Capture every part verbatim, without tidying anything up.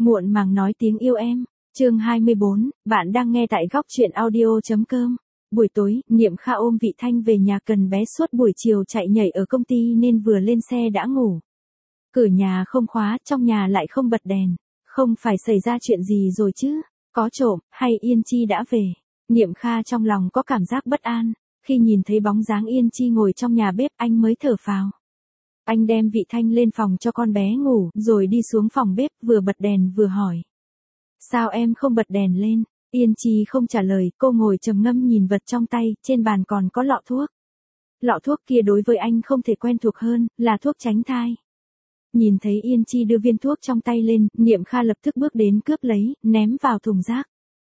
Muộn màng nói tiếng yêu em. Chương hai mươi bốn, bạn đang nghe tại góc truyện audio.com. Buổi tối, Niệm Kha ôm Vị Thanh về nhà cần bé suốt buổi chiều chạy nhảy ở công ty nên vừa lên xe đã ngủ. Cửa nhà không khóa, trong nhà lại không bật đèn. Không phải xảy ra chuyện gì rồi chứ? Có trộm, hay Yên Chi đã về? Niệm Kha trong lòng có cảm giác bất an. Khi nhìn thấy bóng dáng Yên Chi ngồi trong nhà bếp anh mới thở phào. Anh đem Vị Thanh lên phòng cho con bé ngủ, rồi đi xuống phòng bếp vừa bật đèn vừa hỏi. Sao em không bật đèn lên? Yên Chi không trả lời, cô ngồi trầm ngâm nhìn vật trong tay, trên bàn còn có lọ thuốc. Lọ thuốc kia đối với anh không thể quen thuộc hơn, là thuốc tránh thai. Nhìn thấy Yên Chi đưa viên thuốc trong tay lên, Niệm Kha lập tức bước đến cướp lấy, ném vào thùng rác.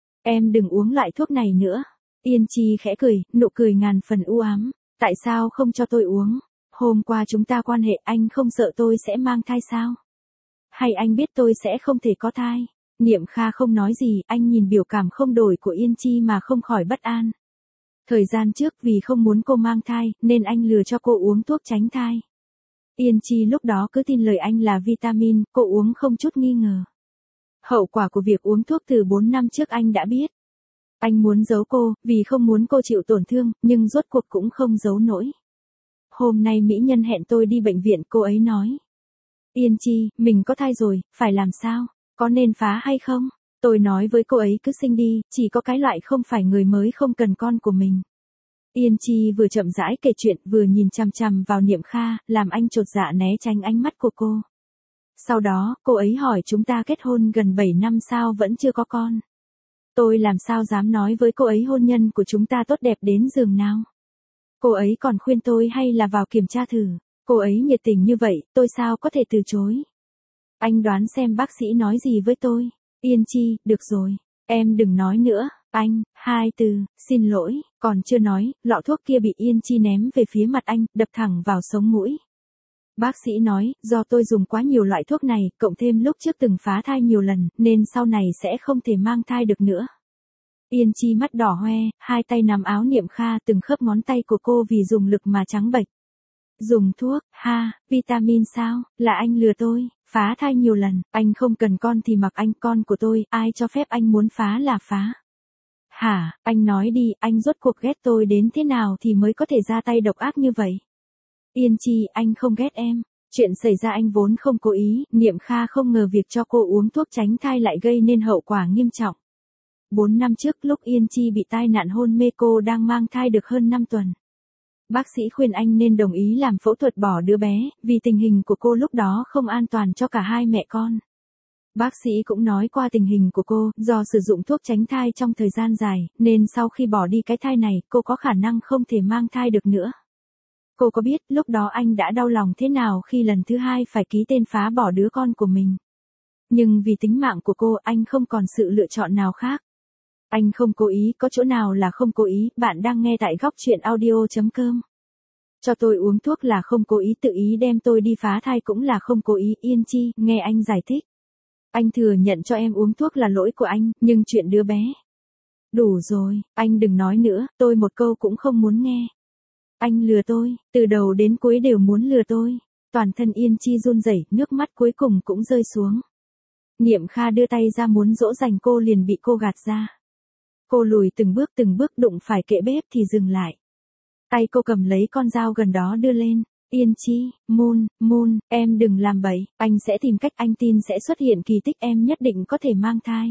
Em đừng uống loại thuốc này nữa. Yên Chi khẽ cười, nụ cười ngàn phần u ám. Tại sao không cho tôi uống? Hôm qua chúng ta quan hệ, anh không sợ tôi sẽ mang thai sao? Hay anh biết tôi sẽ không thể có thai? Niệm Kha không nói gì, anh nhìn biểu cảm không đổi của Yên Chi mà không khỏi bất an. Thời gian trước vì không muốn cô mang thai, nên anh lừa cho cô uống thuốc tránh thai. Yên Chi lúc đó cứ tin lời anh là vitamin, cô uống không chút nghi ngờ. Hậu quả của việc uống thuốc từ bốn năm trước anh đã biết. Anh muốn giấu cô, vì không muốn cô chịu tổn thương, nhưng rốt cuộc cũng không giấu nổi. Hôm nay mỹ nhân hẹn tôi đi bệnh viện, cô ấy nói. Yên Chi, mình có thai rồi, phải làm sao? Có nên phá hay không? Tôi nói với cô ấy cứ sinh đi, chỉ có cái loại không phải người mới không cần con của mình. Yên Chi vừa chậm rãi kể chuyện vừa nhìn chằm chằm vào Niệm Kha, làm anh chột dạ né tránh ánh mắt của cô. Sau đó, cô ấy hỏi chúng ta kết hôn gần bảy năm sao vẫn chưa có con. Tôi làm sao dám nói với cô ấy hôn nhân của chúng ta tốt đẹp đến giường nào. Cô ấy còn khuyên tôi hay là vào kiểm tra thử. Cô ấy nhiệt tình như vậy, tôi sao có thể từ chối. Anh đoán xem bác sĩ nói gì với tôi. Yên Chi, được rồi, em đừng nói nữa. Anh, hai từ, xin lỗi, còn chưa nói, lọ thuốc kia bị Yên Chi ném về phía mặt anh, đập thẳng vào sống mũi. Bác sĩ nói, do tôi dùng quá nhiều loại thuốc này, cộng thêm lúc trước từng phá thai nhiều lần, nên sau này sẽ không thể mang thai được nữa. Yên Chi mắt đỏ hoe, hai tay nắm áo Niệm Kha, từng khớp ngón tay của cô vì dùng lực mà trắng bệch. Dùng thuốc, ha, vitamin sao, là anh lừa tôi, phá thai nhiều lần, anh không cần con thì mặc anh, con của tôi, ai cho phép anh muốn phá là phá. Hả, anh nói đi, anh rốt cuộc ghét tôi đến thế nào thì mới có thể ra tay độc ác như vậy? Yên Chi, anh không ghét em, chuyện xảy ra anh vốn không cố ý, Niệm Kha không ngờ việc cho cô uống thuốc tránh thai lại gây nên hậu quả nghiêm trọng. Bốn năm trước lúc Yên Chi bị tai nạn hôn mê cô đang mang thai được hơn năm tuần. Bác sĩ khuyên anh nên đồng ý làm phẫu thuật bỏ đứa bé, vì tình hình của cô lúc đó không an toàn cho cả hai mẹ con. Bác sĩ cũng nói qua tình hình của cô, do sử dụng thuốc tránh thai trong thời gian dài, nên sau khi bỏ đi cái thai này, cô có khả năng không thể mang thai được nữa. Cô có biết lúc đó anh đã đau lòng thế nào khi lần thứ hai phải ký tên phá bỏ đứa con của mình. Nhưng vì tính mạng của cô, anh không còn sự lựa chọn nào khác. Anh không cố ý, có chỗ nào là không cố ý, bạn đang nghe tại góc truyện audio.com. Cho tôi uống thuốc là không cố ý, tự ý đem tôi đi phá thai cũng là không cố ý. Yên Chi, nghe anh giải thích. Anh thừa nhận cho em uống thuốc là lỗi của anh, nhưng chuyện đứa bé. Đủ rồi, anh đừng nói nữa, tôi một câu cũng không muốn nghe. Anh lừa tôi, từ đầu đến cuối đều muốn lừa tôi. Toàn thân Yên Chi run rẩy, nước mắt cuối cùng cũng rơi xuống. Niệm Kha đưa tay ra muốn dỗ dành cô liền bị cô gạt ra. Cô lùi từng bước từng bước, đụng phải kệ bếp thì dừng lại. Tay cô cầm lấy con dao gần đó đưa lên. Yên Chi, Moon, Moon, em đừng làm bậy, anh sẽ tìm cách, anh tin sẽ xuất hiện kỳ tích, em nhất định có thể mang thai.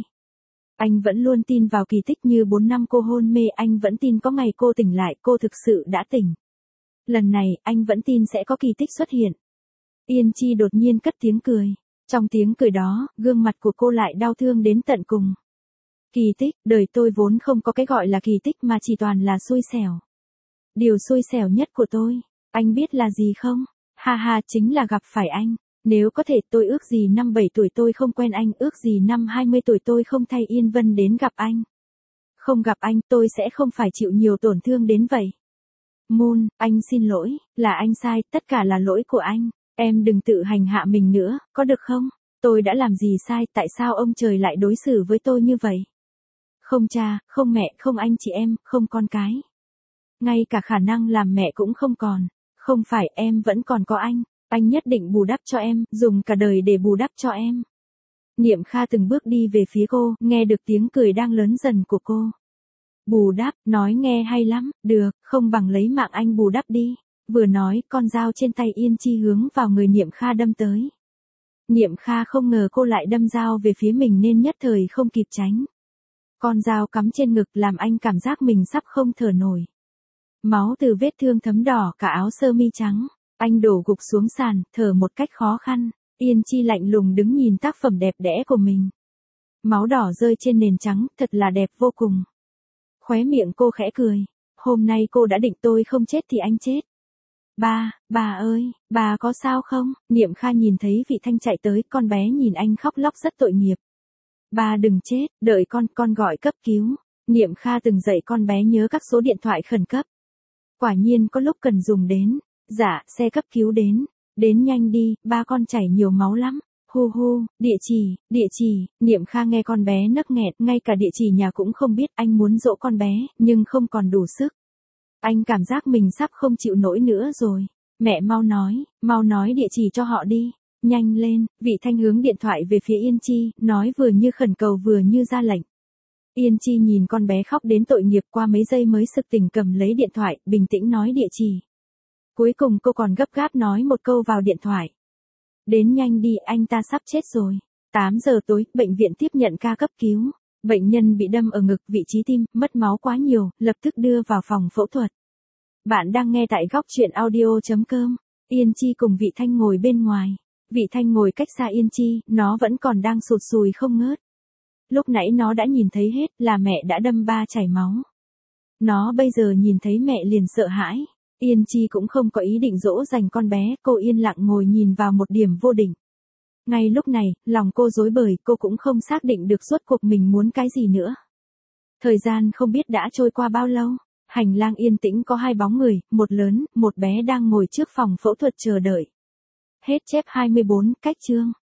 Anh vẫn luôn tin vào kỳ tích, như bốn năm cô hôn mê, anh vẫn tin có ngày cô tỉnh lại, cô thực sự đã tỉnh. Lần này, anh vẫn tin sẽ có kỳ tích xuất hiện. Yên Chi đột nhiên cất tiếng cười. Trong tiếng cười đó, gương mặt của cô lại đau thương đến tận cùng. Kỳ tích, đời tôi vốn không có cái gọi là kỳ tích mà chỉ toàn là xui xẻo. Điều xui xẻo nhất của tôi, anh biết là gì không? Ha ha, chính là gặp phải anh. Nếu có thể, tôi ước gì năm bảy tuổi tôi không quen anh, ước gì năm hai mươi tuổi tôi không thay Yên Vân đến gặp anh. Không gặp anh, tôi sẽ không phải chịu nhiều tổn thương đến vậy. Moon, anh xin lỗi, là anh sai, tất cả là lỗi của anh. Em đừng tự hành hạ mình nữa, có được không? Tôi đã làm gì sai, tại sao ông trời lại đối xử với tôi như vậy? Không cha, không mẹ, không anh chị em, không con cái. Ngay cả khả năng làm mẹ cũng không còn. Không phải, em vẫn còn có anh. Anh nhất định bù đắp cho em, dùng cả đời để bù đắp cho em. Niệm Kha từng bước đi về phía cô, nghe được tiếng cười đang lớn dần của cô. Bù đắp, nói nghe hay lắm, được, không bằng lấy mạng anh bù đắp đi. Vừa nói, con dao trên tay Yên Chi hướng vào người Niệm Kha đâm tới. Niệm Kha không ngờ cô lại đâm dao về phía mình nên nhất thời không kịp tránh. Con dao cắm trên ngực làm anh cảm giác mình sắp không thở nổi. Máu từ vết thương thấm đỏ cả áo sơ mi trắng. Anh đổ gục xuống sàn, thở một cách khó khăn. Yên Chi lạnh lùng đứng nhìn tác phẩm đẹp đẽ của mình. Máu đỏ rơi trên nền trắng, thật là đẹp vô cùng. Khóe miệng cô khẽ cười. Hôm nay cô đã định tôi không chết thì anh chết. Ba, bà ơi, bà có sao không? Niệm Kha nhìn thấy Vị Thanh chạy tới, con bé nhìn anh khóc lóc rất tội nghiệp. Ba đừng chết, đợi con, con gọi cấp cứu. Niệm Kha từng dạy con bé nhớ các số điện thoại khẩn cấp. Quả nhiên có lúc cần dùng đến. Dạ, xe cấp cứu đến. Đến nhanh đi, ba con chảy nhiều máu lắm. Hu hu, địa chỉ, địa chỉ. Niệm Kha nghe con bé nấc nghẹn, ngay cả địa chỉ nhà cũng không biết. Anh muốn dỗ con bé, nhưng không còn đủ sức. Anh cảm giác mình sắp không chịu nổi nữa rồi. Mẹ mau nói, mau nói địa chỉ cho họ đi. Nhanh lên, Vị Thanh hướng điện thoại về phía Yên Chi, nói vừa như khẩn cầu vừa như ra lệnh. Yên Chi nhìn con bé khóc đến tội nghiệp, qua mấy giây mới sực tỉnh cầm lấy điện thoại, bình tĩnh nói địa chỉ. Cuối cùng cô còn gấp gáp nói một câu vào điện thoại. Đến nhanh đi, anh ta sắp chết rồi. tám giờ tối, bệnh viện tiếp nhận ca cấp cứu. Bệnh nhân bị đâm ở ngực, vị trí tim, mất máu quá nhiều, lập tức đưa vào phòng phẫu thuật. Bạn đang nghe tại góc truyện audio chấm com. Yên Chi cùng Vị Thanh ngồi bên ngoài. Vị Thanh ngồi cách xa Yên Chi, nó vẫn còn đang sụt sùi không ngớt. Lúc nãy nó đã nhìn thấy hết là mẹ đã đâm ba chảy máu. Nó bây giờ nhìn thấy mẹ liền sợ hãi. Yên Chi cũng không có ý định dỗ dành con bé, cô yên lặng ngồi nhìn vào một điểm vô định. Ngay lúc này, lòng cô rối bời, cô cũng không xác định được suốt cuộc mình muốn cái gì nữa. Thời gian không biết đã trôi qua bao lâu, hành lang yên tĩnh có hai bóng người, một lớn, một bé đang ngồi trước phòng phẫu thuật chờ đợi. Hết chép hai mươi bốn, cách chương.